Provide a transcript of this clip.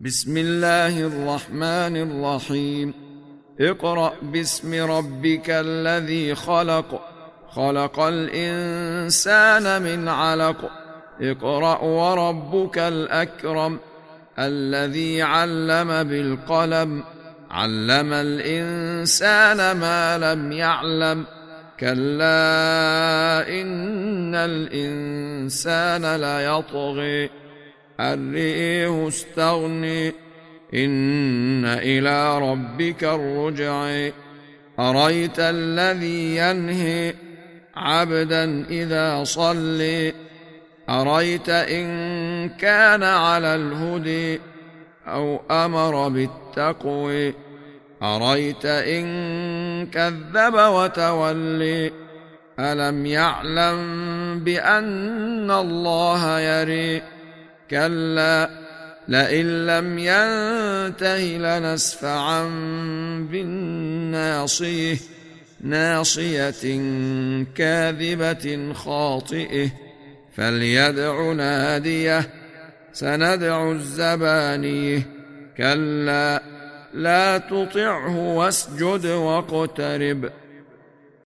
بسم الله الرحمن الرحيم. اقرأ باسم ربك الذي خلق، خلق الإنسان من علق. اقرأ وربك الأكرم الذي علم بالقلم، علم الإنسان ما لم يعلم. كلا إن الإنسان ليطغي أن رآه استغنى، إن إلى ربك الرجع. أرأيت الذي ينهي عبدا إذا صلى، أرأيت إن كان على الهدى أو أمر بالتقوى، أرأيت إن كذب وتولى. ألم يعلم بأن الله يرى، كلا لئن لم ينته لنسفعا بالناصية، ناصية كاذبة خاطئة. فليدع ناديه سندع الزبانية. كلا لا تطعه واسجد واقترب.